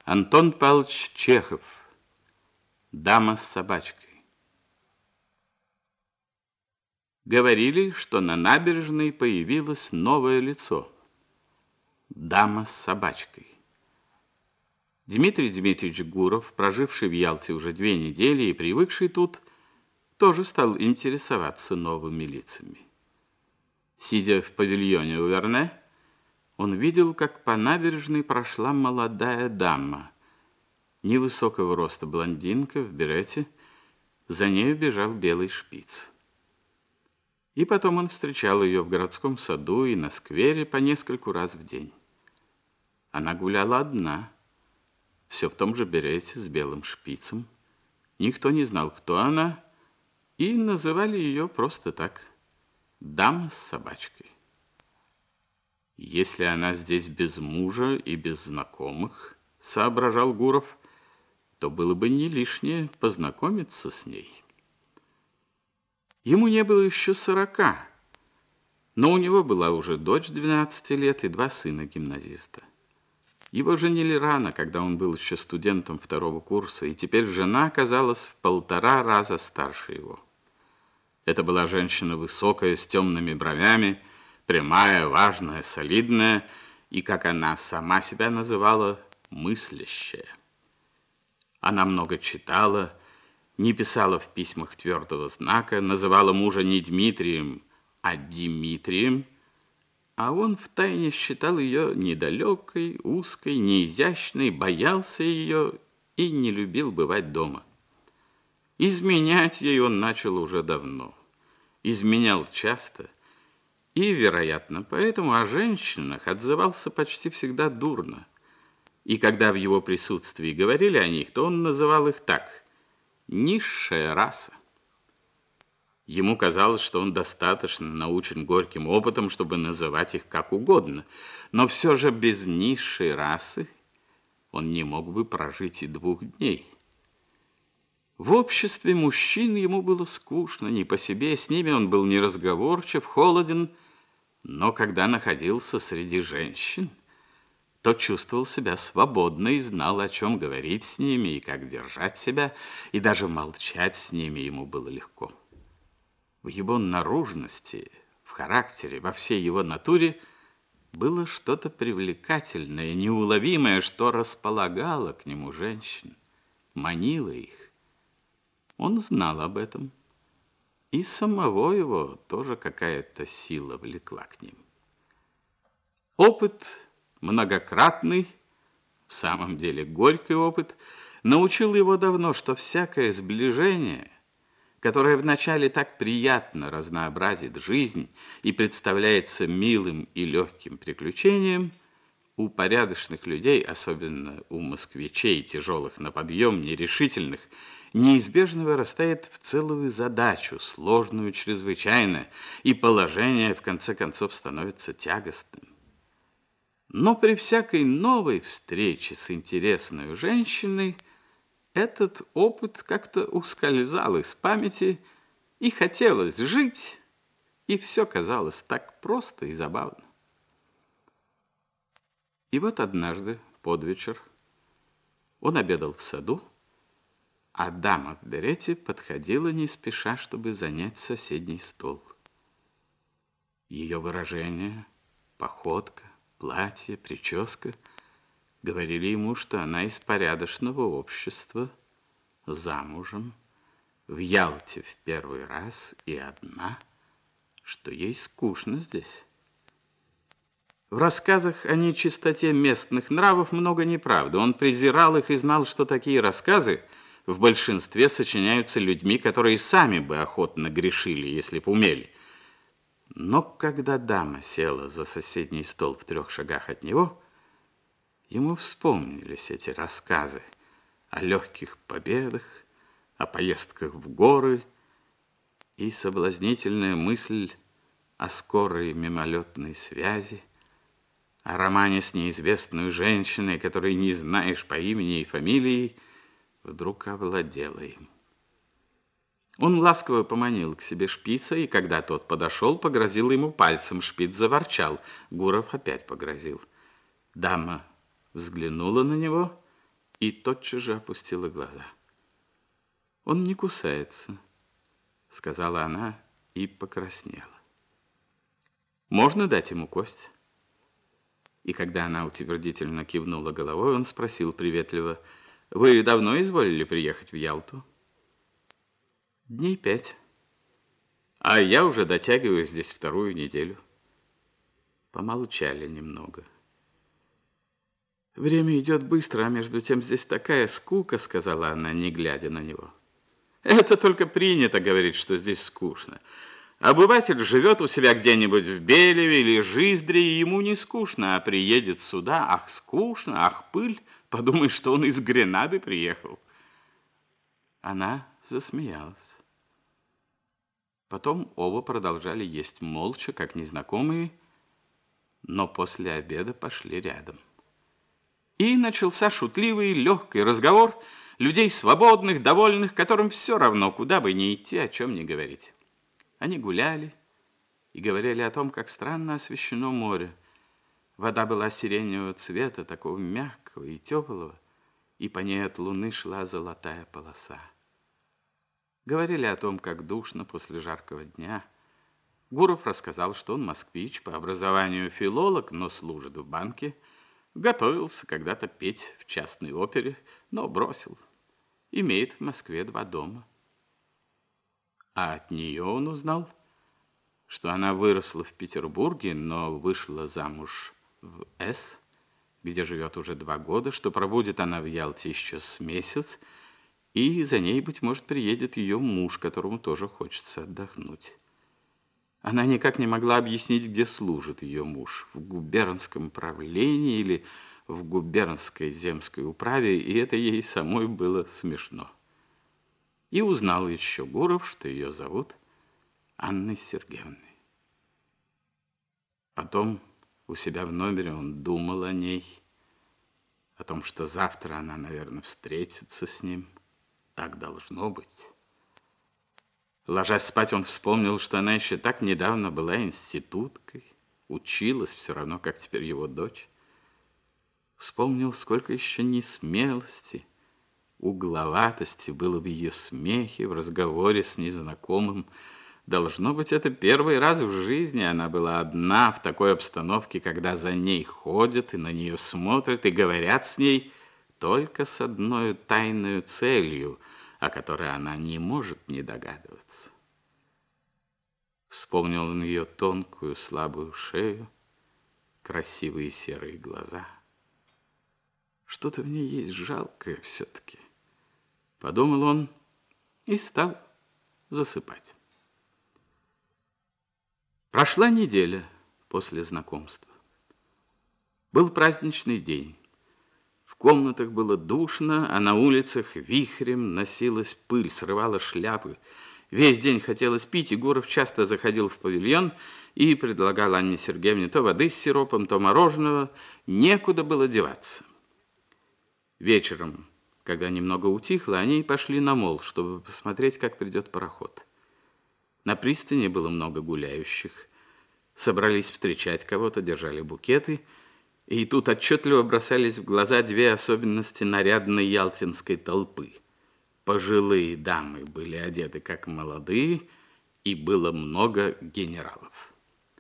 Антон Павлович Чехов. Дама с собачкой. Говорили, что на набережной появилось новое лицо. Дама с собачкой. Дмитрий Дмитриевич Гуров, проживший в Ялте уже 2 недели и привыкший тут, тоже стал интересоваться новыми лицами. Сидя в павильоне у Верне, он видел, как по набережной прошла молодая дама, невысокого роста блондинка в берете, за нею бежал белый шпиц. И потом он встречал ее в городском саду и на сквере по нескольку раз в день. Она гуляла одна, все в том же берете с белым шпицем. Никто не знал, кто она, и называли ее просто так – дама с собачкой. Если она здесь без мужа и без знакомых, соображал Гуров, то было бы не лишнее познакомиться с ней. Ему не было еще 40, но у него была уже дочь 12 лет и 2 сына-гимназиста. Его женили рано, когда он был еще студентом 2-го курса, и теперь жена оказалась в 1,5 раза старше его. Это была женщина высокая, с темными бровями, прямая, важная, солидная и, как она сама себя называла, мыслящая. Она много читала, не писала в письмах твердого знака, называла мужа не Дмитрием, а Димитрием, а он втайне считал ее недалекой, узкой, неизящной, боялся ее и не любил бывать дома. Изменять ей он начал уже давно, изменял часто, и, вероятно, поэтому о женщинах отзывался почти всегда дурно. И когда в его присутствии говорили о них, то он называл их так – низшая раса. Ему казалось, что он достаточно научен горьким опытом, чтобы называть их как угодно, но все же без низшей расы он не мог бы прожить и 2 дней. В обществе мужчин ему было скучно, не по себе, с ними он был неразговорчив, холоден, но когда находился среди женщин, то чувствовал себя свободно и знал, о чем говорить с ними и как держать себя, и даже молчать с ними ему было легко. В его наружности, в характере, во всей его натуре было что-то привлекательное, неуловимое, что располагало к нему женщин, манило их. Он знал об этом. И самого его тоже какая-то сила влекла к ним. Опыт многократный, в самом деле горький опыт, научил его давно, что всякое сближение, которое вначале так приятно разнообразит жизнь и представляется милым и легким приключением, у порядочных людей, особенно у москвичей, тяжелых на подъем, нерешительных, неизбежно вырастает в целую задачу, сложную чрезвычайно, и положение, в конце концов, становится тягостным. Но при всякой новой встрече с интересной женщиной этот опыт как-то ускользал из памяти, и хотелось жить, и все казалось так просто и забавно. И вот однажды, под вечер, он обедал в саду, а дама в берете подходила не спеша, чтобы занять соседний стол. Ее выражение, походка, платье, прическа говорили ему, что она из порядочного общества, замужем, в Ялте в 1-й раз и одна, что ей скучно здесь. В рассказах о нечистоте местных нравов много неправды. Он презирал их и знал, что такие рассказы в большинстве сочиняются людьми, которые сами бы охотно грешили, если бы умели. Но когда дама села за соседний стол в 3 шагах от него, ему вспомнились эти рассказы о легких победах, о поездках в горы и соблазнительная мысль о скорой мимолетной связи, о романе с неизвестной женщиной, которой не знаешь по имени и фамилии, вдруг овладела им. Он ласково поманил к себе шпица, и когда тот подошел, погрозил ему пальцем. Шпиц заворчал. Гуров опять погрозил. Дама взглянула на него и тотчас же опустила глаза. «Он не кусается», — сказала она и покраснела. «Можно дать ему кость?» И когда она утвердительно кивнула головой, он спросил приветливо: «Вы давно изволили приехать в Ялту?» «Дней 5. А я уже дотягиваю здесь 2-ю неделю». Помолчали немного. «Время идет быстро, а между тем здесь такая скука», — сказала она, не глядя на него. «Это только принято говорить, что здесь скучно. Обыватель живет у себя где-нибудь в Белеве или Жиздре, и ему не скучно, а приедет сюда, ах, скучно, ах, пыль, подумай, что он из Гренады приехал». Она засмеялась. Потом оба продолжали есть молча, как незнакомые, но после обеда пошли рядом. И начался шутливый, легкий разговор людей свободных, довольных, которым все равно, куда бы ни идти, о чем ни говорить. Они гуляли и говорили о том, как странно освещено море. Вода была сиреневого цвета, такого мягкого и теплого, и по ней от луны шла золотая полоса. Говорили о том, как душно после жаркого дня. Гуров рассказал, что он москвич, по образованию филолог, но служит в банке. Готовился когда-то петь в частной опере, но бросил. Имеет в Москве 2 дома. А от нее он узнал, что она выросла в Петербурге, но вышла замуж в С, где живет уже 2 года, что пробудет она в Ялте еще с месяц, и за ней, быть может, приедет ее муж, которому тоже хочется отдохнуть. Она никак не могла объяснить, где служит ее муж, в губернском правлении или в губернской земской управе, и это ей самой было смешно. И узнал еще Гуров, что ее зовут Анной Сергеевной. Потом у себя в номере он думал о ней, о том, что завтра она, наверное, встретится с ним. Так должно быть. Ложась спать, он вспомнил, что она еще так недавно была институткой, училась все равно, как теперь его дочь. Вспомнил, сколько еще несмелости, угловатости было в ее смехе, в разговоре с незнакомым. Должно быть, это первый раз в жизни она была одна в такой обстановке, когда за ней ходят и на нее смотрят и говорят с ней только с одной тайной целью, о которой она не может не догадываться. Вспомнил он ее тонкую, слабую шею, красивые серые глаза. Что-то в ней есть жалкое все-таки, подумал он и стал засыпать. Прошла неделя после знакомства. Был праздничный день. В комнатах было душно, а на улицах вихрем носилась пыль, срывала шляпы. Весь день хотелось пить, и Гуров часто заходил в павильон и предлагал Анне Сергеевне то воды с сиропом, то мороженого. Некуда было деваться. Вечером, когда немного утихло, они пошли на мол, чтобы посмотреть, как придет пароход. На пристани было много гуляющих. Собрались встречать кого-то, держали букеты. И тут отчетливо бросались в глаза 2 особенности нарядной ялтинской толпы. Пожилые дамы были одеты как молодые, и было много генералов.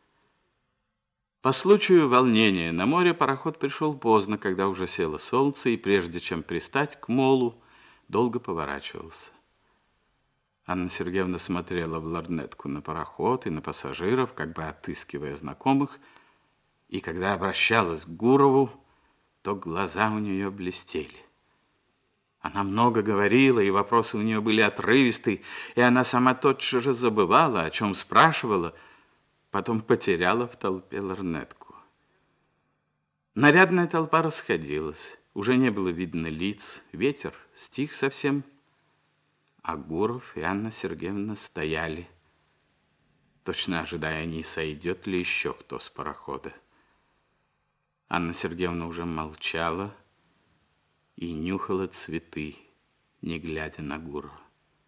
По случаю волнения на море пароход пришел поздно, когда уже село солнце, и прежде чем пристать к молу, долго поворачивался. Анна Сергеевна смотрела в лорнетку на пароход и на пассажиров, как бы отыскивая знакомых, и когда обращалась к Гурову, то глаза у нее блестели. Она много говорила, и вопросы у нее были отрывистые, и она сама тотчас же забывала, о чем спрашивала, потом потеряла в толпе лорнетку. Нарядная толпа расходилась, уже не было видно лиц, ветер стих совсем, а Гуров и Анна Сергеевна стояли, точно ожидая, не сойдет ли еще кто с парохода. Анна Сергеевна уже молчала и нюхала цветы, не глядя на Гурова.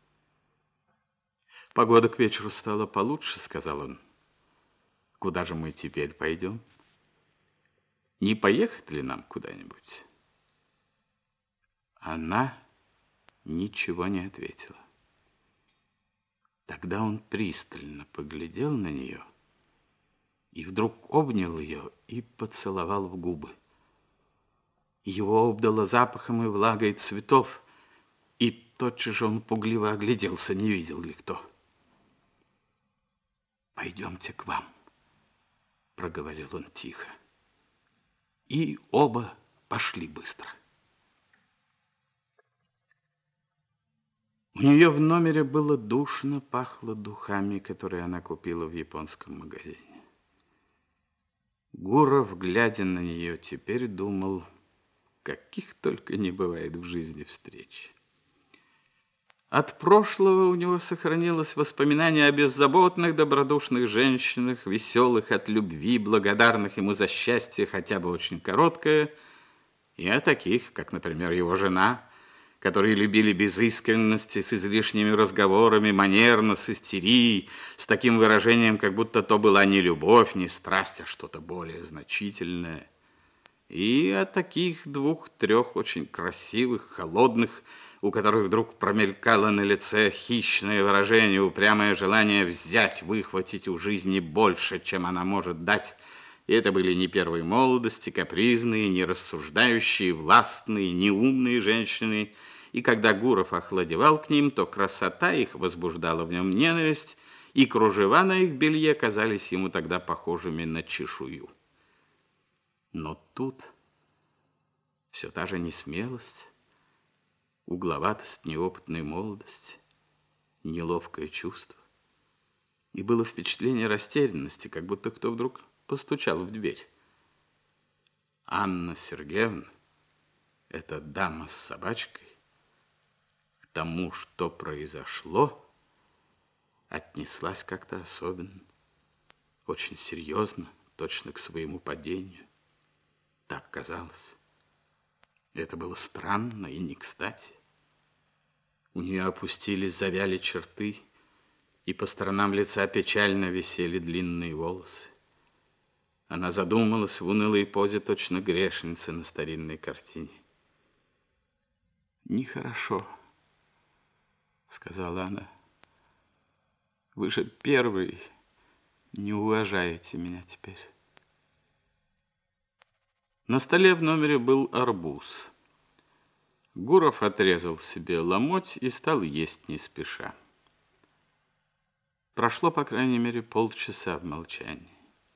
«Погода к вечеру стала получше», — сказал он. «Куда же мы теперь пойдем? Не поехать ли нам куда-нибудь?» Она ничего не ответила. Тогда он пристально поглядел на нее и вдруг обнял ее и поцеловал в губы. Его обдало запахом и влагой цветов, и тотчас же он пугливо огляделся, не видел ли кто. «Пойдемте к вам», — проговорил он тихо. И оба пошли быстро. У нее в номере было душно, пахло духами, которые она купила в японском магазине. Гуров, глядя на нее, теперь думал, каких только не бывает в жизни встреч. От прошлого у него сохранилось воспоминание о беззаботных, добродушных женщинах, веселых от любви, благодарных ему за счастье, хотя бы очень короткое, и о таких, как, например, его жена, которые любили без искренности, с излишними разговорами, манерно, с истерией, с таким выражением, как будто то была не любовь, не страсть, а что-то более значительное. И о таких двух-трех очень красивых, холодных, у которых вдруг промелькало на лице хищное выражение, упрямое желание взять, выхватить у жизни больше, чем она может дать. И это были не первой молодости, капризные, не рассуждающие, властные, неумные женщины. И когда Гуров охладевал к ним, то красота их возбуждала в нем ненависть, и кружева на их белье казались ему тогда похожими на чешую. Но тут все та же несмелость, угловатость неопытной молодости, неловкое чувство. И было впечатление растерянности, как будто кто вдруг постучал в дверь. Анна Сергеевна, эта дама с собачкой, к тому, что произошло, отнеслась как-то особенно, очень серьезно, точно к своему падению. Так казалось. Это было странно и не кстати. У нее опустились, завяли черты, и по сторонам лица печально висели длинные волосы. Она задумалась в унылой позе, точно грешница на старинной картине. «Нехорошо», — сказала она. «Вы же первый не уважаете меня теперь». На столе в номере был арбуз. Гуров отрезал себе ломоть и стал есть не спеша. Прошло, по крайней мере, полчаса в молчании.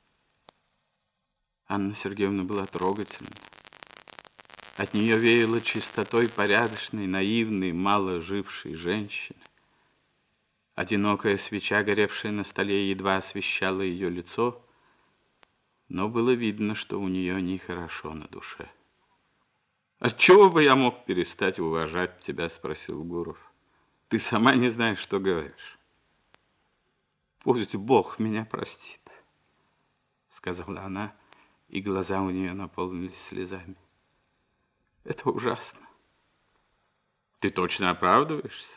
Анна Сергеевна была трогательна. От нее веяло чистотой порядочной, наивной, мало жившей женщины. Одинокая свеча, горевшая на столе, едва освещала ее лицо, но было видно, что у нее нехорошо на душе. «Отчего бы я мог перестать уважать тебя?» — спросил Гуров. «Ты сама не знаешь, что говоришь». «Пусть Бог меня простит», — сказала она, и глаза у нее наполнились слезами. «Это ужасно». «Ты точно оправдываешься?»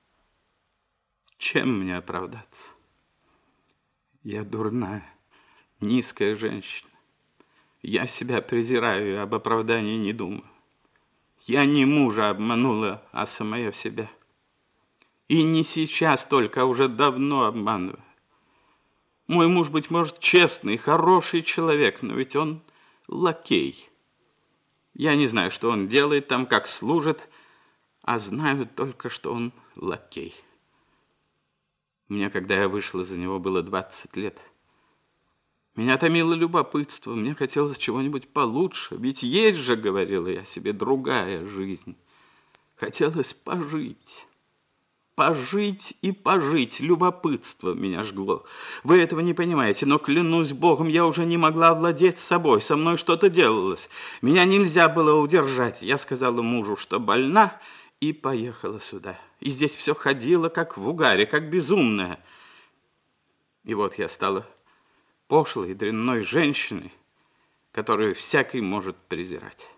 «Чем мне оправдаться? Я дурная, низкая женщина. Я себя презираю и об оправдании не думаю. Я не мужа обманула, а самая себя. И не сейчас только, а уже давно обманываю. Мой муж, быть может, честный, хороший человек, но ведь он лакей. Я не знаю, что он делает там, как служит, а знаю только, что он лакей. Мне, когда я вышла за него, было 20 лет. Меня томило любопытство, мне хотелось чего-нибудь получше. Ведь есть же, говорила я себе, другая жизнь. Хотелось пожить. Пожить и пожить. Любопытство меня жгло. Вы этого не понимаете, но, клянусь Богом, я уже не могла овладеть собой. Со мной что-то делалось. Меня нельзя было удержать. Я сказала мужу, что больна, и поехала сюда. И здесь все ходило, как в угаре, как безумная. И вот я стала пошлой, дрянной женщиной, которую всякий может презирать.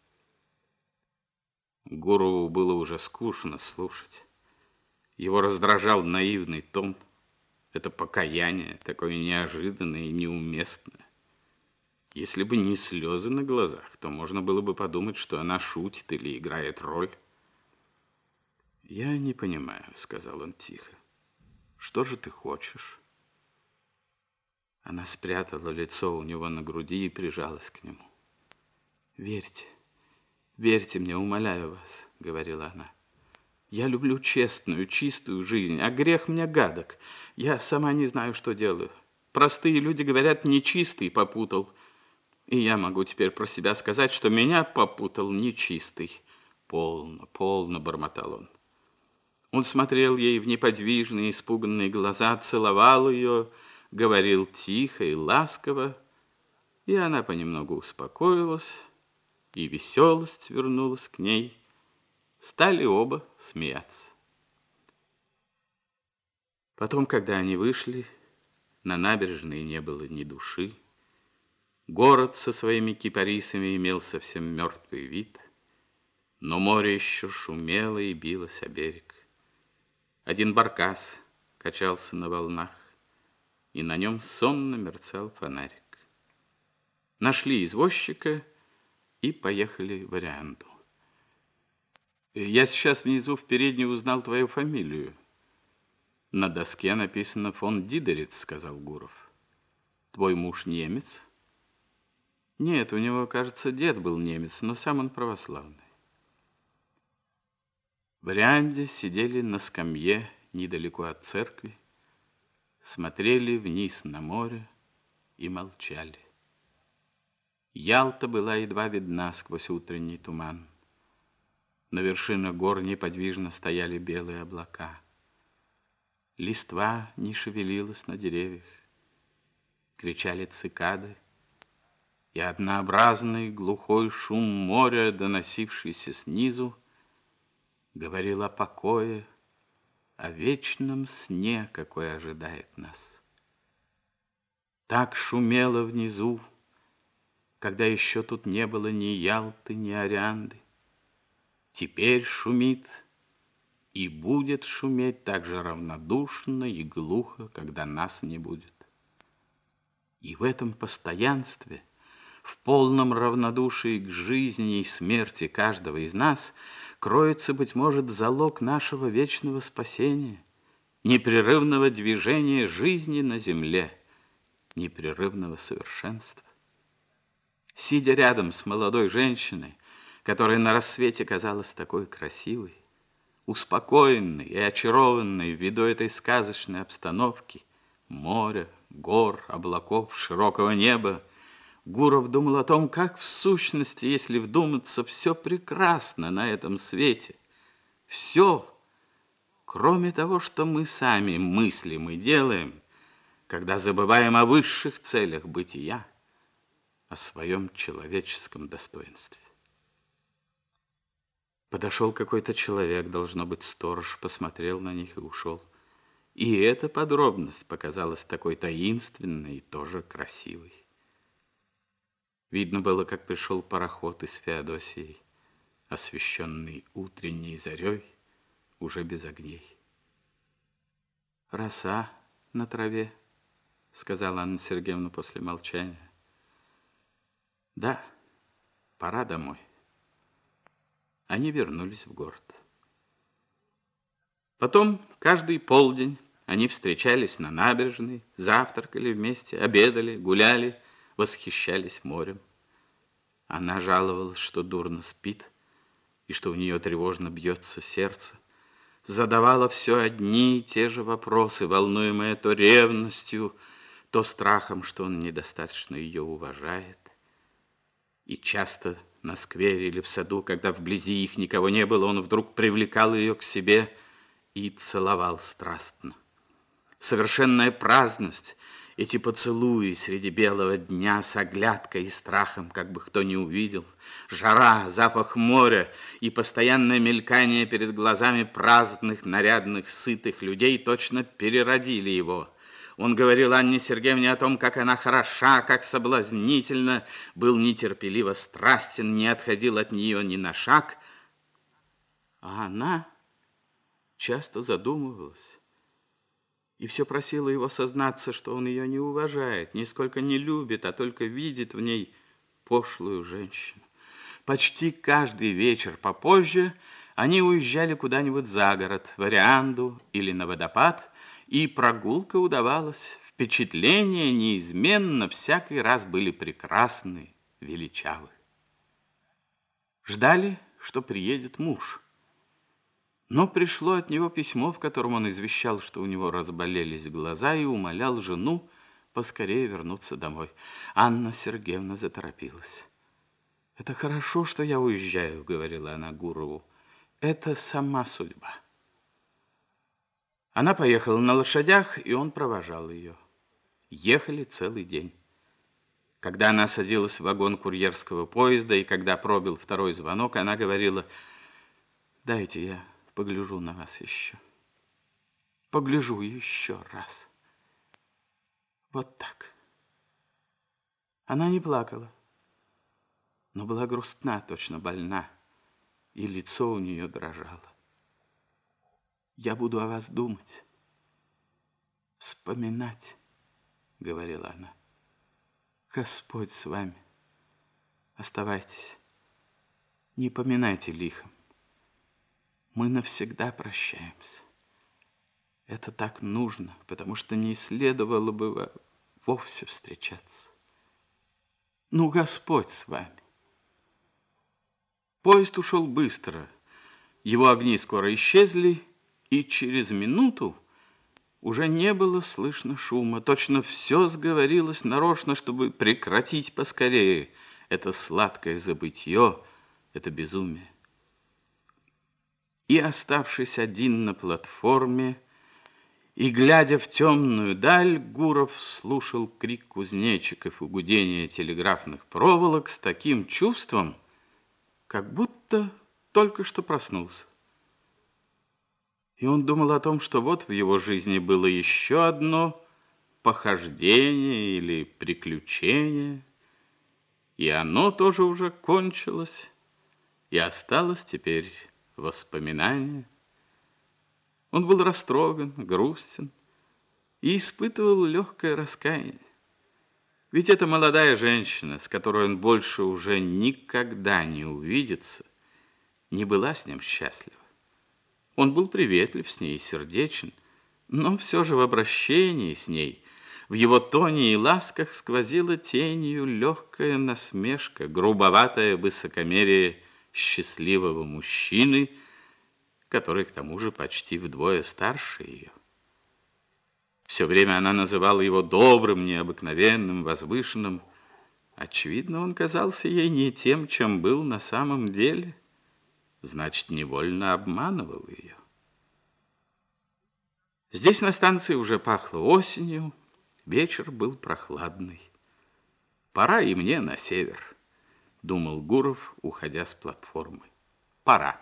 Гурову было уже скучно слушать. Его раздражал наивный тон, это покаяние, такое неожиданное и неуместное. Если бы не слезы на глазах, то можно было бы подумать, что она шутит или играет роль. «Я не понимаю», — сказал он тихо. «Что же ты хочешь?» Она спрятала лицо у него на груди и прижалась к нему. «Верьте, верьте мне, умоляю вас», — говорила она. «Я люблю честную, чистую жизнь, а грех мне гадок. Я сама не знаю, что делаю. Простые люди говорят, нечистый попутал. И я могу теперь про себя сказать, что меня попутал нечистый». «Полно, полно», — бормотал он. Он смотрел ей в неподвижные, испуганные глаза, целовал ее, говорил тихо и ласково, и она понемногу успокоилась, и веселость вернулась к ней. Стали оба смеяться. Потом, когда они вышли, на набережной не было ни души. Город со своими кипарисами имел совсем мертвый вид, но море еще шумело и билось о берег. Один баркас качался на волнах, и на нем сонно мерцал фонарик. Нашли извозчика и поехали в Орианду. «Я сейчас внизу в передней узнал твою фамилию. На доске написано фон Дидерец», — сказал Гуров. «Твой муж немец?» «Нет, у него, кажется, дед был немец, но сам он православный». В Орианде сидели на скамье недалеко от церкви, смотрели вниз на море и молчали. Ялта была едва видна сквозь утренний туман. На вершинах гор неподвижно стояли белые облака. Листва не шевелилась на деревьях. Кричали цикады, и однообразный глухой шум моря, доносившийся снизу, говорил о покое, о вечном сне, какой ожидает нас. Так шумело внизу, когда еще тут не было ни Ялты, ни Орианды. Теперь шумит и будет шуметь так же равнодушно и глухо, когда нас не будет. И в этом постоянстве, в полном равнодушии к жизни и смерти каждого из нас, кроется, быть может, залог нашего вечного спасения, непрерывного движения жизни на земле, непрерывного совершенства. Сидя рядом с молодой женщиной, которая на рассвете казалась такой красивой, успокоенной и очарованной ввиду этой сказочной обстановки, моря, гор, облаков, широкого неба, Гуров думал о том, как в сущности, если вдуматься, все прекрасно на этом свете. Все, кроме того, что мы сами мыслим и делаем, когда забываем о высших целях бытия, о своем человеческом достоинстве. Подошел какой-то человек, должно быть, сторож, посмотрел на них и ушел. И эта подробность показалась такой таинственной и тоже красивой. Видно было, как пришел пароход из Феодосии, освещенный утренней зарей, уже без огней. «Роса на траве», — сказала Анна Сергеевна после молчания. «Да, пора домой». Они вернулись в город. Потом каждый полдень они встречались на набережной, завтракали вместе, обедали, гуляли, восхищались морем. Она жаловалась, что дурно спит, и что у нее тревожно бьется сердце. Задавала все одни и те же вопросы, волнуемые то ревностью, то страхом, что он недостаточно ее уважает. И часто на сквере или в саду, когда вблизи их никого не было, он вдруг привлекал ее к себе и целовал страстно. Совершенная праздность, эти поцелуи среди белого дня с оглядкой и страхом, как бы кто ни увидел, жара, запах моря и постоянное мелькание перед глазами праздных, нарядных, сытых людей точно переродили его. Он говорил Анне Сергеевне о том, как она хороша, как соблазнительна, был нетерпеливо страстен, не отходил от нее ни на шаг. А она часто задумывалась, и все просила его сознаться, что он ее не уважает, нисколько не любит, а только видит в ней пошлую женщину. Почти каждый вечер попозже они уезжали куда-нибудь за город, в Орианду или на водопад, и прогулка удавалась. Впечатления неизменно всякий раз были прекрасны, величавы. Ждали, что приедет муж. Но пришло от него письмо, в котором он извещал, что у него разболелись глаза, и умолял жену поскорее вернуться домой. Анна Сергеевна заторопилась. «Это хорошо, что я уезжаю», — говорила она Гурову. «Это сама судьба». Она поехала на лошадях, и он провожал ее. Ехали целый день. Когда она садилась в вагон курьерского поезда, и когда пробил второй звонок, она говорила: «Дайте я погляжу на вас еще. Погляжу еще раз». Вот так. Она не плакала, но была грустна, точно больна, и лицо у нее дрожало. «Я буду о вас думать, вспоминать», — говорила она. «Господь с вами. Оставайтесь. Не поминайте лихом. Мы навсегда прощаемся. Это так нужно, потому что не следовало бы вовсе встречаться. Ну, Господь с вами». Поезд ушел быстро. Его огни скоро исчезли, и через минуту уже не было слышно шума. Точно все сговорилось нарочно, чтобы прекратить поскорее это сладкое забытье, это безумие. И, оставшись один на платформе, и, глядя в темную даль, Гуров слушал крик кузнечиков и гудение телеграфных проволок с таким чувством, как будто только что проснулся. И он думал о том, что вот в его жизни было еще одно похождение или приключение, и оно тоже уже кончилось, и осталось теперь воспоминание. Он был растроган, грустен и испытывал легкое раскаяние. Ведь эта молодая женщина, с которой он больше уже никогда не увидится, не была с ним счастлива. Он был приветлив с ней и сердечен, но все же в обращении с ней, в его тоне и ласках сквозила тенью легкая насмешка, грубоватое высокомерие счастливого мужчины, который к тому же почти вдвое старше ее. Все время она называла его добрым, необыкновенным, возвышенным. Очевидно, он казался ей не тем, чем был на самом деле. Значит, невольно обманывал ее. Здесь на станции уже пахло осенью, вечер был прохладный. «Пора и мне на север», — думал Гуров, уходя с платформы. «Пора».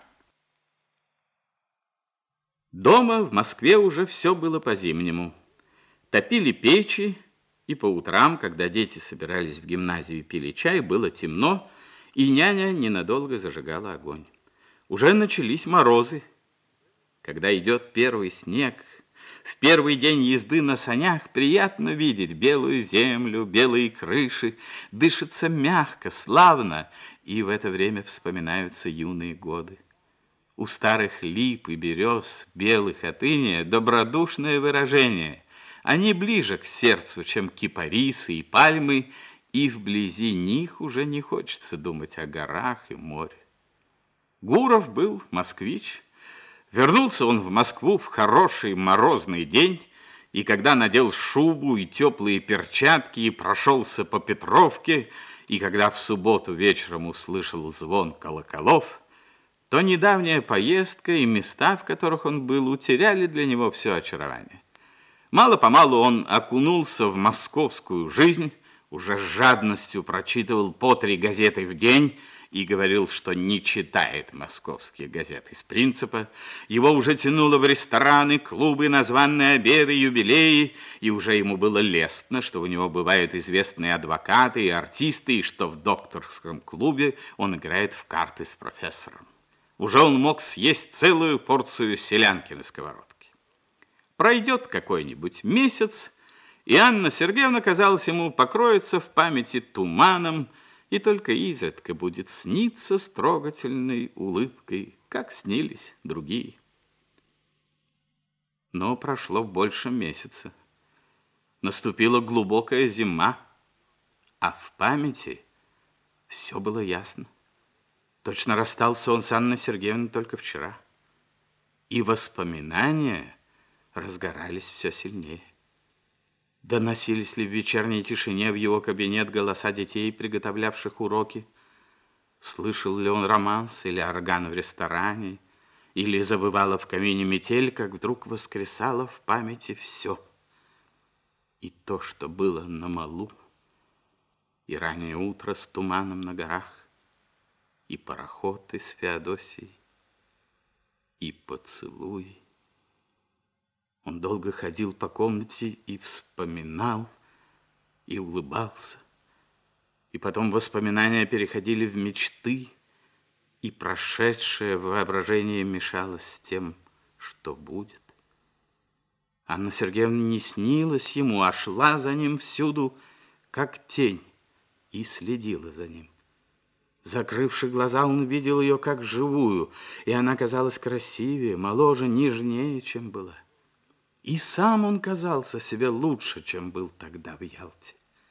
Дома в Москве уже все было по-зимнему. Топили печи, и по утрам, когда дети собирались в гимназию и пили чай, было темно, и няня ненадолго зажигала огонь. Уже начались морозы. Когда идет первый снег, в первый день езды на санях приятно видеть белую землю, белые крыши, дышится мягко, славно, и в это время вспоминаются юные годы. У старых лип и берез, белых от иния, добродушное выражение. Они ближе к сердцу, чем кипарисы и пальмы, и вблизи них уже не хочется думать о горах и море. Гуров был москвич. Вернулся он в Москву в хороший морозный день, и когда надел шубу и теплые перчатки и прошелся по Петровке, и когда в субботу вечером услышал звон колоколов, то недавняя поездка и места, в которых он был, утеряли для него все очарование. Мало-помалу он окунулся в московскую жизнь, уже с жадностью прочитывал по 3 газеты в день и говорил, что не читает московские газеты из принципа. Его уже тянуло в рестораны, клубы, на званые обеды, юбилеи, и уже ему было лестно, что у него бывают известные адвокаты и артисты, и что в докторском клубе он играет в карты с профессором. Уже он мог съесть целую порцию селянки на сковородке. Пройдет какой-нибудь месяц, и Анна Сергеевна, казалось ему, покроется в памяти туманом, и только изредка будет сниться с трогательной улыбкой, как снились другие. Но прошло больше месяца. Наступила глубокая зима, а в памяти все было ясно. Точно расстался он с Анной Сергеевной только вчера. И воспоминания разгорались все сильнее. Доносились ли в вечерней тишине в его кабинет голоса детей, приготовлявших уроки? Слышал ли он романс или орган в ресторане? Или забывала в камине метель, как вдруг воскресало в памяти все. И то, что было на малу, и раннее утро с туманом на горах, и пароход из Феодосии, и поцелуй. Он долго ходил по комнате и вспоминал, и улыбался. И потом воспоминания переходили в мечты, и прошедшее воображение мешалось с тем, что будет. Анна Сергеевна не снилась ему, а шла за ним всюду, как тень, и следила за ним. Закрывши глаза, он видел ее как живую, и она казалась красивее, моложе, нежнее, чем была. И сам он казался себе лучше, чем был тогда в Ялте.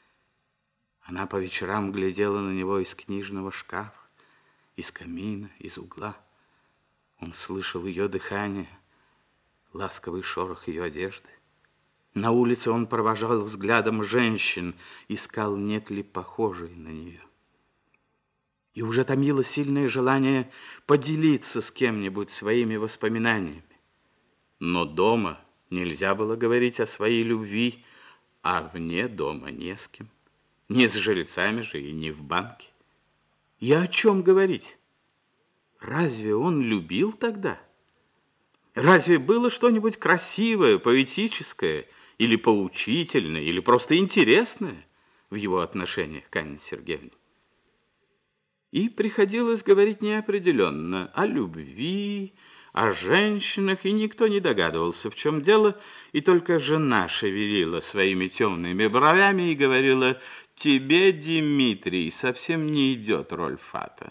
Она по вечерам глядела на него из книжного шкафа, из камина, из угла. Он слышал ее дыхание, ласковый шорох ее одежды. На улице он провожал взглядом женщин, искал, нет ли похожей на нее. И уже томило сильное желание поделиться с кем-нибудь своими воспоминаниями. Но дома нельзя было говорить о своей любви, а вне дома не с кем. Не с жильцами же и не в банке. И о чем говорить? Разве он любил тогда? Разве было что-нибудь красивое, поэтическое, или поучительное, или просто интересное в его отношениях к Анне Сергеевне? И приходилось говорить неопределенно о любви, о женщинах, и никто не догадывался, в чем дело, и только жена шевелила своими темными бровями и говорила: «Тебе, Дмитрий, совсем не идет роль Фата».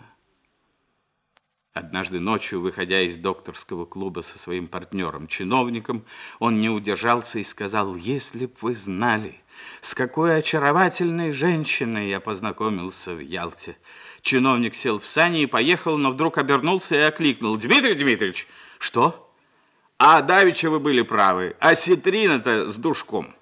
Однажды ночью, выходя из докторского клуба со своим партнером-чиновником, он не удержался и сказал: «Если б вы знали, с какой очаровательной женщиной я познакомился в Ялте». Чиновник сел в сани и поехал, но вдруг обернулся и окликнул: «Дмитрий Дмитриевич!» «Что?» «А давеча вы были правы, осетрина-то с душком».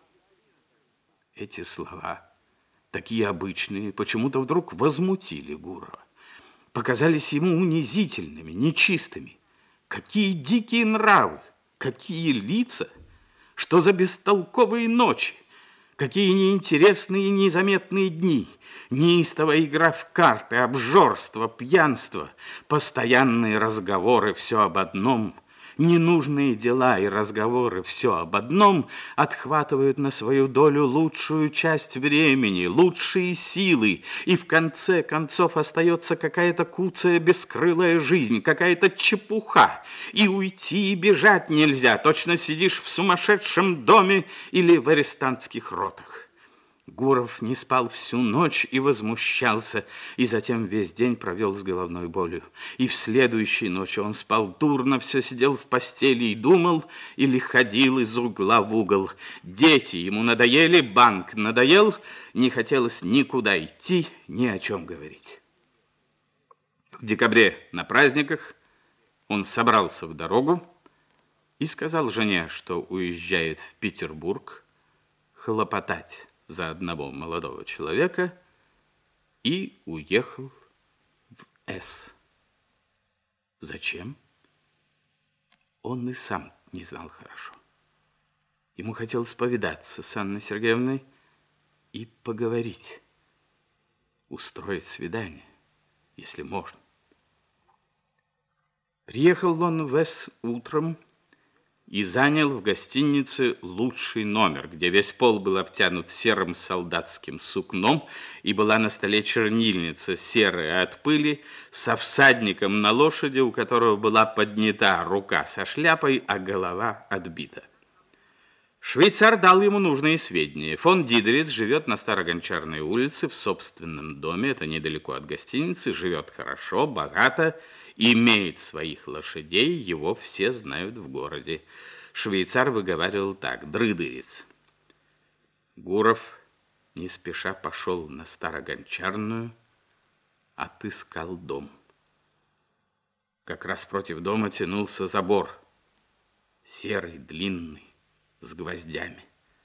Эти слова, такие обычные, почему-то вдруг возмутили Гурова. Показались ему унизительными, нечистыми. Какие дикие нравы, какие лица, что за бестолковые ночи, какие неинтересные и незаметные дни, неистовая игра в карты, обжорство, пьянство, постоянные разговоры все об одном, ненужные дела и разговоры все об одном отхватывают на свою долю лучшую часть времени, лучшие силы, и в конце концов остается какая-то куцая бескрылая жизнь, какая-то чепуха, и уйти и бежать нельзя, точно сидишь в сумасшедшем доме или в арестантских ротах. Гуров не спал всю ночь и возмущался, и затем весь день провел с головной болью. И в следующей ночи он спал дурно, все сидел в постели и думал, или ходил из угла в угол. Дети ему надоели, банк надоел, не хотелось никуда идти, ни о чем говорить. В декабре на праздниках он собрался в дорогу и сказал жене, что уезжает в Петербург хлопотать за одного молодого человека, и уехал в С. Зачем? Он и сам не знал хорошо. Ему хотелось повидаться с Анной Сергеевной и поговорить, устроить свидание, если можно. Приехал он в С утром и занял в гостинице лучший номер, где весь пол был обтянут серым солдатским сукном, и была на столе чернильница, серая от пыли, со всадником на лошади, у которого была поднята рука со шляпой, а голова отбита. Швейцар дал ему нужные сведения. Фон Дидериц живет на Старогончарной улице в собственном доме, это недалеко от гостиницы, живет хорошо, богато, имеет своих лошадей, его все знают в городе. Швейцар выговаривал так: Дрыдыриц. Гуров не спеша пошел на Старогончарную, отыскал дом. Как раз против дома тянулся забор, серый, длинный, с гвоздями.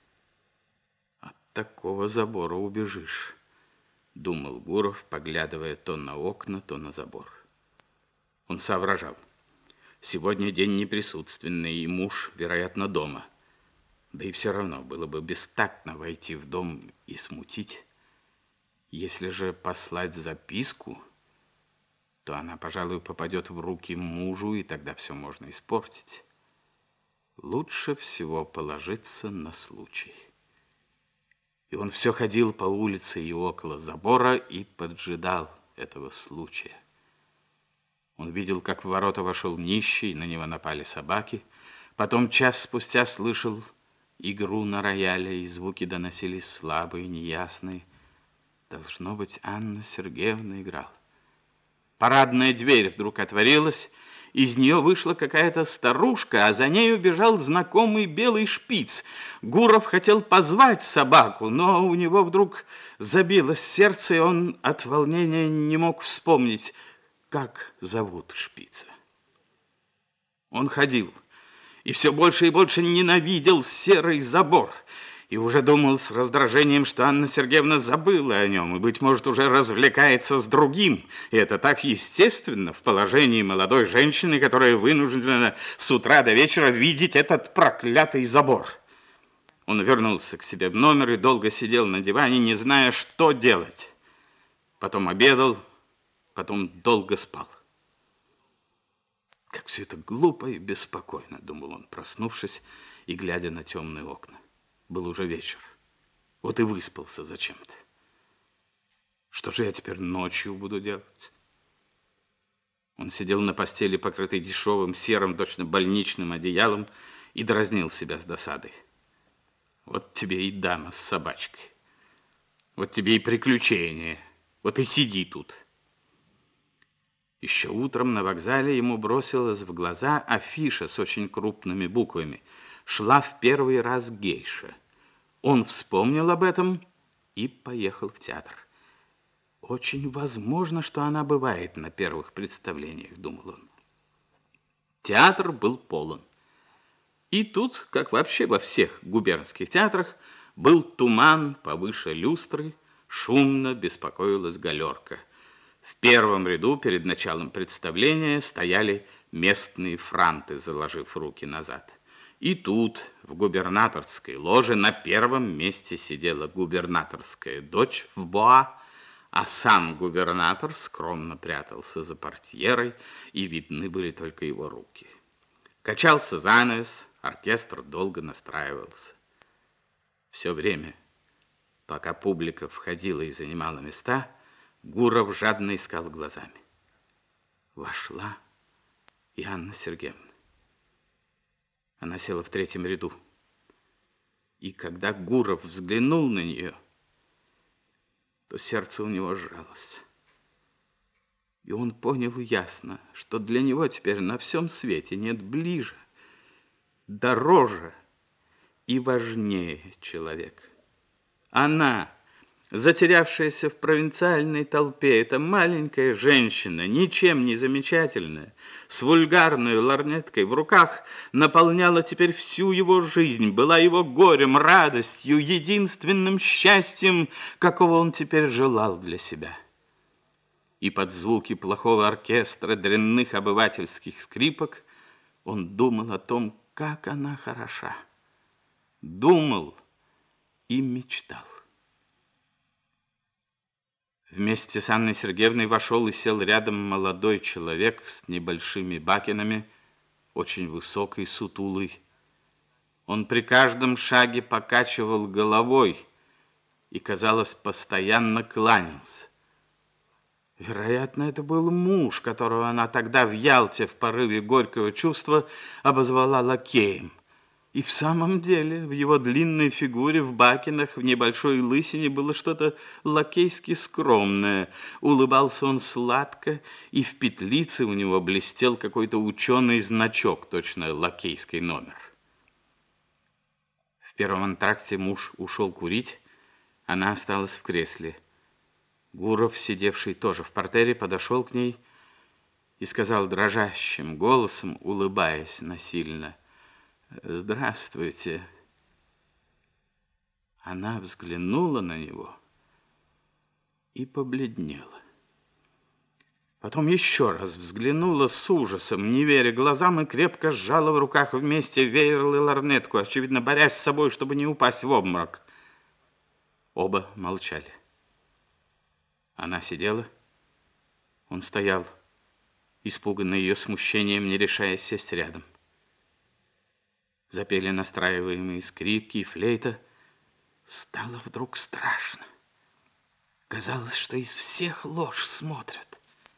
От такого забора убежишь, думал Гуров, поглядывая то на окна, то на забор. Он соображал: сегодня день неприсутственный, и муж, вероятно, дома. Да и все равно было бы бестактно войти в дом и смутить. Если же послать записку, то она, пожалуй, попадет в руки мужу, и тогда все можно испортить. Лучше всего положиться на случай. И он все ходил по улице и около забора и поджидал этого случая. Он видел, как в ворота вошел нищий, на него напали собаки. Потом час спустя слышал игру на рояле, и звуки доносились слабые, неясные. Должно быть, Анна Сергеевна играла. Парадная дверь вдруг отворилась, из нее вышла какая-то старушка, а за нею бежал знакомый белый шпиц. Гуров хотел позвать собаку, но у него вдруг забилось сердце, и он от волнения не мог вспомнить, как зовут шпица. Он ходил и все больше и больше ненавидел серый забор. И уже думал с раздражением, что Анна Сергеевна забыла о нем и, быть может, уже развлекается с другим. И это так естественно в положении молодой женщины, которая вынуждена с утра до вечера видеть этот проклятый забор. Он вернулся к себе в номер и долго сидел на диване, не зная, что делать. Потом обедал, потом долго спал. Как все это глупо и беспокойно, думал он, проснувшись и глядя на темные окна. Был уже вечер. Вот и выспался зачем-то. Что же я теперь ночью буду делать? Он сидел на постели, покрытой дешевым, серым, точно больничным одеялом, и дразнил себя с досадой. Вот тебе и дама с собачкой. Вот тебе и приключения. Вот и сиди тут. Еще утром на вокзале ему бросилась в глаза афиша с очень крупными буквами. Шла в первый раз гейша. Он вспомнил об этом и поехал в театр. Очень возможно, что она бывает на первых представлениях, думал он. Театр был полон. И тут, как вообще во всех губернских театрах, был туман повыше люстры, шумно беспокоилась галерка. В первом ряду перед началом представления стояли местные франты, заложив руки назад. И тут, в губернаторской ложе, на первом месте сидела губернаторская дочь в боа, а сам губернатор скромно прятался за портьерой, и видны были только его руки. Качался занавес, оркестр долго настраивался. Все время, пока публика входила и занимала места, Гуров жадно искал глазами. Вошла и Анна Сергеевна. Она села в третьем ряду. И когда Гуров взглянул на нее, то сердце у него сжалось. И он понял ясно, что для него теперь на всем свете нет ближе, дороже и важнее человека. Она, затерявшаяся в провинциальной толпе, эта маленькая женщина, ничем не замечательная, с вульгарной лорнеткой в руках, наполняла теперь всю его жизнь, была его горем, радостью, единственным счастьем, какого он теперь желал для себя. И под звуки плохого оркестра, дрянных обывательских скрипок он думал о том, как она хороша. Думал и мечтал. Вместе с Анной Сергеевной вошел и сел рядом молодой человек с небольшими бакенами, очень высокий, сутулый. Он при каждом шаге покачивал головой и, казалось, постоянно кланялся. Вероятно, это был муж, которого она тогда в Ялте в порыве горького чувства обозвала лакеем. И в самом деле в его длинной фигуре, в бакинах, в небольшой лысине было что-то лакейски скромное. Улыбался он сладко, и в петлице у него блестел какой-то ученый значок, точно лакейский номер. В первом антракте муж ушел курить, она осталась в кресле. Гуров, сидевший тоже в партере, подошел к ней и сказал дрожащим голосом, улыбаясь насильно: «Здравствуйте». Она взглянула на него и побледнела. Потом еще раз взглянула с ужасом, не веря глазам, и крепко сжала в руках вместе веер и лорнетку, очевидно, борясь с собой, чтобы не упасть в обморок. Оба молчали. Она сидела, он стоял, испуганный ее смущением, не решаясь сесть рядом. Запели настраиваемые скрипки и флейта. Стало вдруг страшно. Казалось, что из всех ложь смотрят.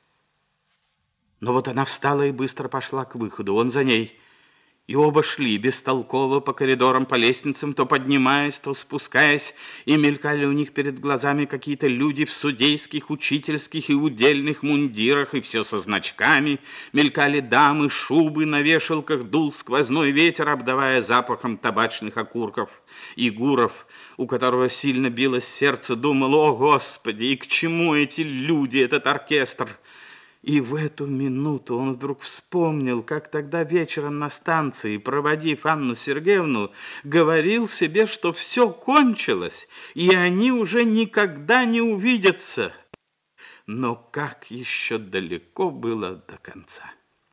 Но вот она встала и быстро пошла к выходу. Он за ней. И оба шли бестолково по коридорам, по лестницам, то поднимаясь, то спускаясь, и мелькали у них перед глазами какие-то люди в судейских, учительских и удельных мундирах, и все со значками. Мелькали дамы, шубы на вешалках, дул сквозной ветер, обдавая запахом табачных окурков. И Гуров, у которого сильно билось сердце, думал: «О, Господи, и к чему эти люди, этот оркестр?» И в эту минуту он вдруг вспомнил, как тогда вечером на станции, проводив Анну Сергеевну, говорил себе, что все кончилось, и они уже никогда не увидятся. Но как еще далеко было до конца.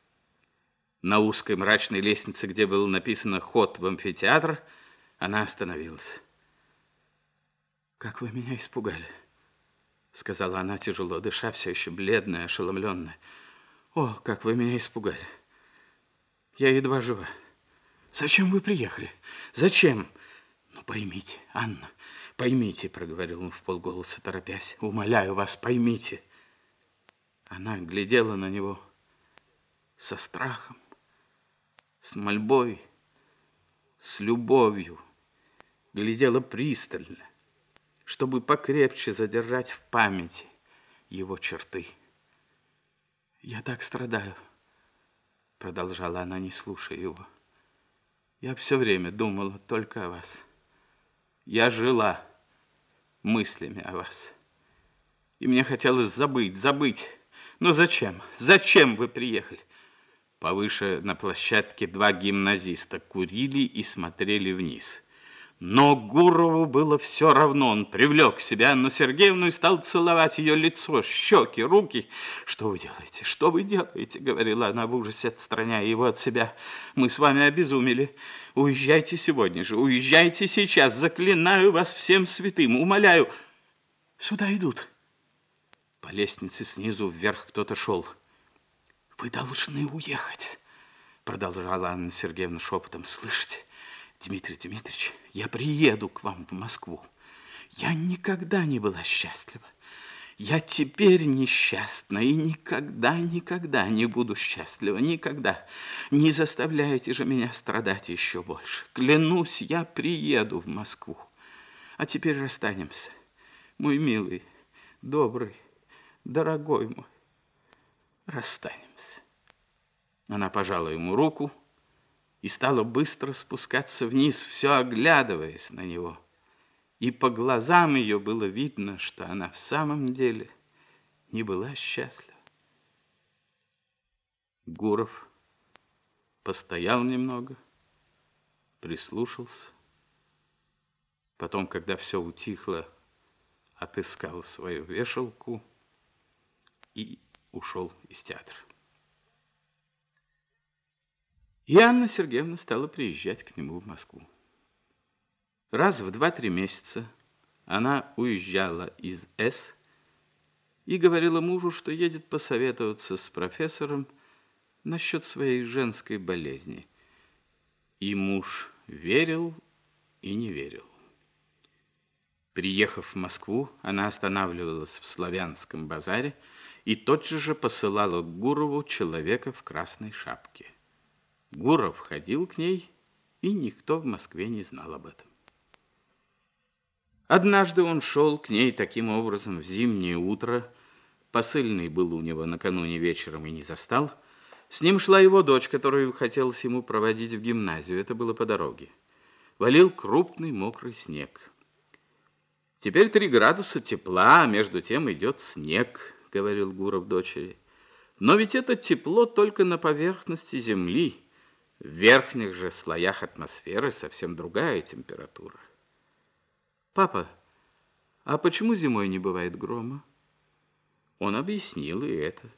На узкой мрачной лестнице, где было написано «Ход в амфитеатр», она остановилась. «Как вы меня испугали», — сказала она, тяжело дыша, все еще бледная, ошеломленная. «О, как вы меня испугали! Я едва жива. Зачем вы приехали? Зачем?» «Ну, поймите, Анна, поймите», — проговорил он вполголоса, торопясь. «Умоляю вас, поймите». Она глядела на него со страхом, с мольбой, с любовью, глядела пристально, чтобы покрепче задержать в памяти его черты. «Я так страдаю», — продолжала она, не слушая его. «Я все время думала только о вас. Я жила мыслями о вас. И мне хотелось забыть. Но зачем? Зачем вы приехали?» Повыше на площадке два гимназиста курили и смотрели вниз. Но Гурову было все равно. Он привлек к себе Анну Сергеевну и стал целовать ее лицо, щеки, руки. «Что вы делаете? Что вы делаете?» — говорила она в ужасе, отстраняя его от себя. «Мы с вами обезумели. Уезжайте сегодня же, уезжайте сейчас. Заклинаю вас всем святым, умоляю». «Сюда идут». По лестнице снизу вверх кто-то шел. «Вы должны уехать», — продолжала Анна Сергеевна шепотом. «Слышите? Дмитрий Дмитриевич, я приеду к вам в Москву. Я никогда не была счастлива. Я теперь несчастна и никогда не буду счастлива. Никогда. Не заставляйте же меня страдать еще больше. Клянусь, я приеду в Москву. А теперь расстанемся. Мой милый, добрый, дорогой мой, расстанемся». Она пожала ему руку и стала быстро спускаться вниз, все оглядываясь на него. И по глазам ее было видно, что она в самом деле не была счастлива. Гуров постоял немного, прислушался. Потом, когда все утихло, отыскал свою вешалку и ушел из театра. И Анна Сергеевна стала приезжать к нему в Москву. Раз в 2-3 месяца она уезжала из С и говорила мужу, что едет посоветоваться с профессором насчет своей женской болезни. И муж верил и не верил. Приехав в Москву, она останавливалась в Славянском базаре и тотчас же посылала к Гурову человека в красной шапке. Гуров ходил к ней и никто в Москве не знал об этом. Однажды он шел к ней таким образом в зимнее утро. Посыльный был у него накануне вечером и не застал. С ним шла его дочь, которую хотелось ему проводить в гимназию. Это было по дороге. Валил крупный мокрый снег. «Теперь 3 градуса тепла, а между тем идет снег», — говорил Гуров дочери. «Но ведь это тепло только на поверхности земли. В верхних же слоях атмосферы совсем другая температура». «Папа, а почему зимой не бывает грома?» Он объяснил и это.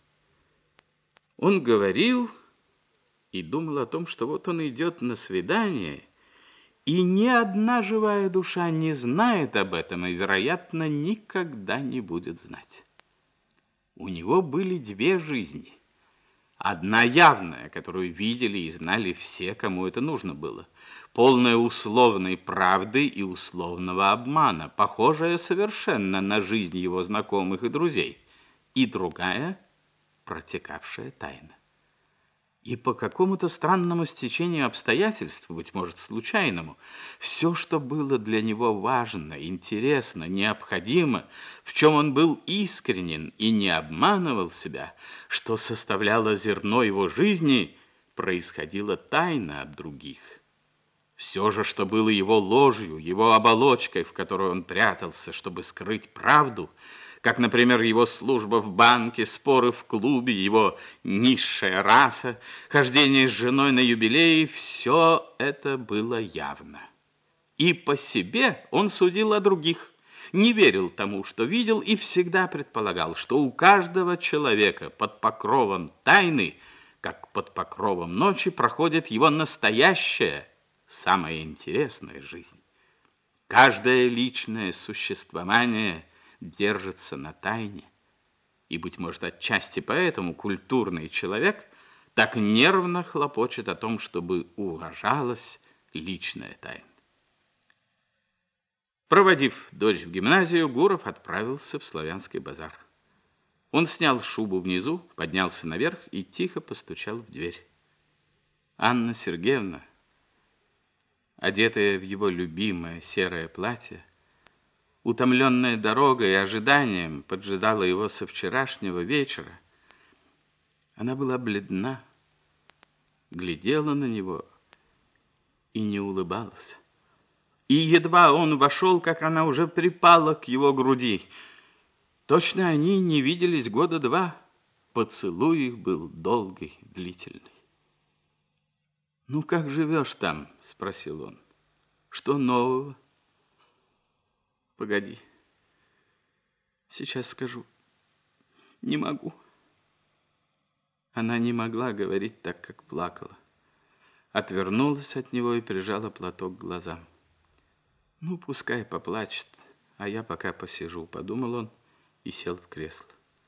Он говорил и думал о том, что вот он идет на свидание, и ни одна живая душа не знает об этом и, вероятно, никогда не будет знать. У него были 2 жизни. Одна явная, которую видели и знали все, кому это нужно было, полная условной правды и условного обмана, похожая совершенно на жизнь его знакомых и друзей, и другая, протекавшая тайно. И по какому-то странному стечению обстоятельств, быть может, случайному, все, что было для него важно, интересно, необходимо, в чем он был искренен и не обманывал себя, что составляло зерно его жизни, происходило тайно от других. Все же, что было его ложью, его оболочкой, в которой он прятался, чтобы скрыть правду, как, например, его служба в банке, споры в клубе, его низшая раса, хождение с женой на юбилеи, все это было явно. И по себе он судил о других, не верил тому, что видел, и всегда предполагал, что у каждого человека под покровом тайны, как под покровом ночи, проходит его настоящая, самая интересная жизнь. Каждое личное существование держится на тайне. И, быть может, отчасти поэтому культурный человек так нервно хлопочет о том, чтобы уважалась личная тайна. Проводив дочь в гимназию, Гуров отправился в Славянский базар. Он снял шубу внизу, поднялся наверх и тихо постучал в дверь. Анна Сергеевна, одетая в его любимое серое платье, утомленная дорогой и ожиданием, поджидала его со вчерашнего вечера. Она была бледна, глядела на него и не улыбалась. И едва он вошел, как она уже припала к его груди. Точно они не виделись 2 года. Поцелуй их был долгий, длительный. «Ну, как живешь там?» — спросил он. «Что нового?» «Погоди, сейчас скажу. Не могу». Она не могла говорить так, как плакала. Отвернулась от него и прижала платок к глазам. «Ну, пускай поплачет, а я пока посижу», — подумал он и сел в кресло.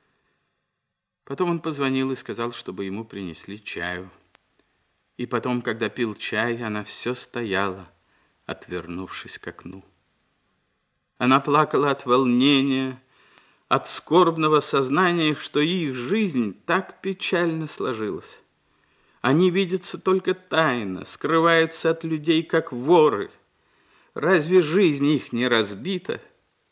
Потом он позвонил и сказал, чтобы ему принесли чаю. И потом, когда пил чай, она все стояла, отвернувшись к окну. Она плакала от волнения, от скорбного сознания, что их жизнь так печально сложилась. Они видятся только тайно, скрываются от людей, как воры. Разве жизнь их не разбита?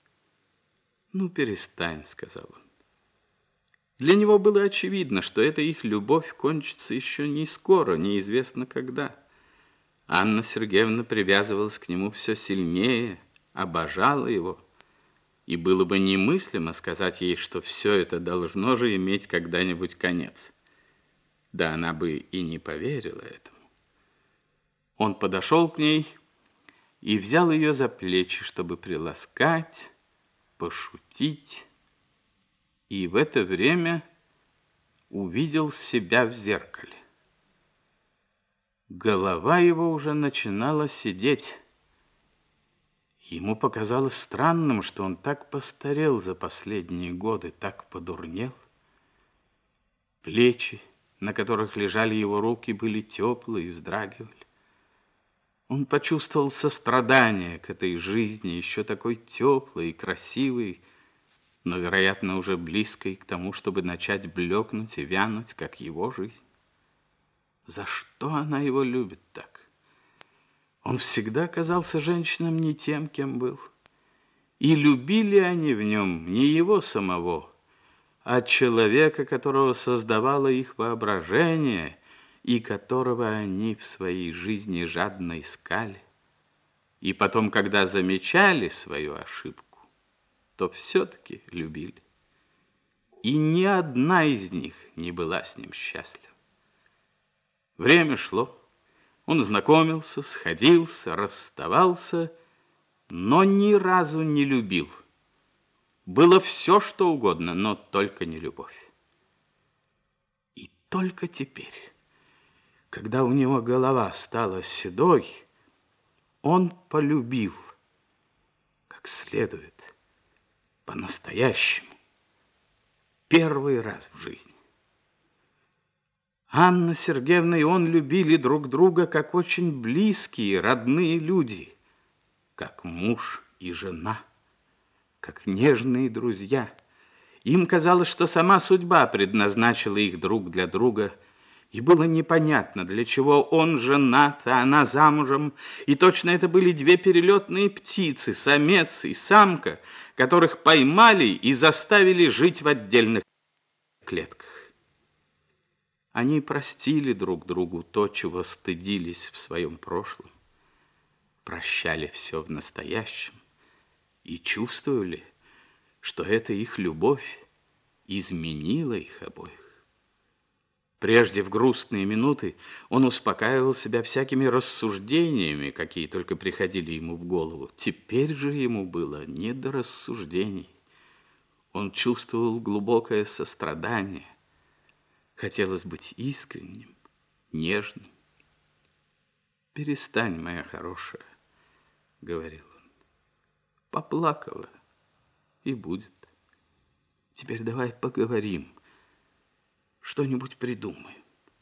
«Ну, перестань», — сказал он. Для него было очевидно, что эта их любовь кончится еще не скоро, неизвестно когда. Анна Сергеевна привязывалась к нему все сильнее, обожала его, и было бы немыслимо сказать ей, что все это должно же иметь когда-нибудь конец. Да она бы и не поверила этому. Он подошел к ней и взял ее за плечи, чтобы приласкать, пошутить, и в это время увидел себя в зеркале. Голова его уже начинала сидеть. Ему показалось странным, что он так постарел за последние годы, так подурнел. Плечи, на которых лежали его руки, были теплые и вздрагивали. Он почувствовал сострадание к этой жизни, еще такой теплой и красивой, но, вероятно, уже близкой к тому, чтобы начать блекнуть и вянуть, как его жизнь. За что она его любит так? Он всегда казался женщинам не тем, кем был. И любили они в нем не его самого, а человека, которого создавало их воображение и которого они в своей жизни жадно искали. И потом, когда замечали свою ошибку, то все-таки любили. И ни одна из них не была с ним счастлива. Время шло, он знакомился, сходился, расставался, но ни разу не любил. Было все, что угодно, но только не любовь. И только теперь, когда у него голова стала седой, он полюбил, как следует, по-настоящему, первый раз в жизни. Анна Сергеевна и он любили друг друга как очень близкие, родные люди, как муж и жена, как нежные друзья. Им казалось, что сама судьба предназначила их друг для друга, и было непонятно, для чего он женат, а она замужем, и точно это были две перелетные птицы, самец и самка, которых поймали и заставили жить в отдельных клетках. Они простили друг другу то, чего стыдились в своем прошлом, прощали все в настоящем и чувствовали, что эта их любовь изменила их обоих. Прежде в грустные минуты он успокаивал себя всякими рассуждениями, какие только приходили ему в голову. Теперь же ему было не до рассуждений. Он чувствовал глубокое сострадание. Хотелось быть искренним, нежным. «Перестань, моя хорошая», — говорил он. «Поплакала, и будет. Теперь давай поговорим, что-нибудь придумаем».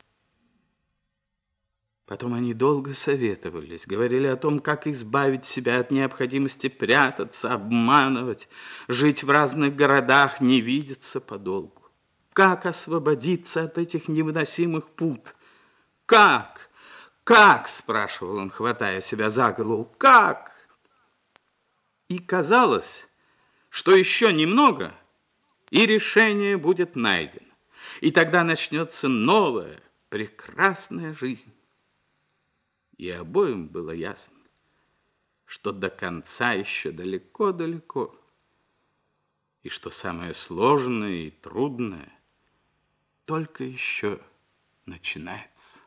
Потом они долго советовались, говорили о том, как избавить себя от необходимости прятаться, обманывать, жить в разных городах, не видеться подолгу. Как освободиться от этих невыносимых пут? Как? Как? Спрашивал он, хватая себя за голову. Как? И казалось, что еще немного, и решение будет найдено. И тогда начнется новая, прекрасная жизнь. И обоим было ясно, что до конца еще далеко-далеко, и что самое сложное и трудное только еще начинается.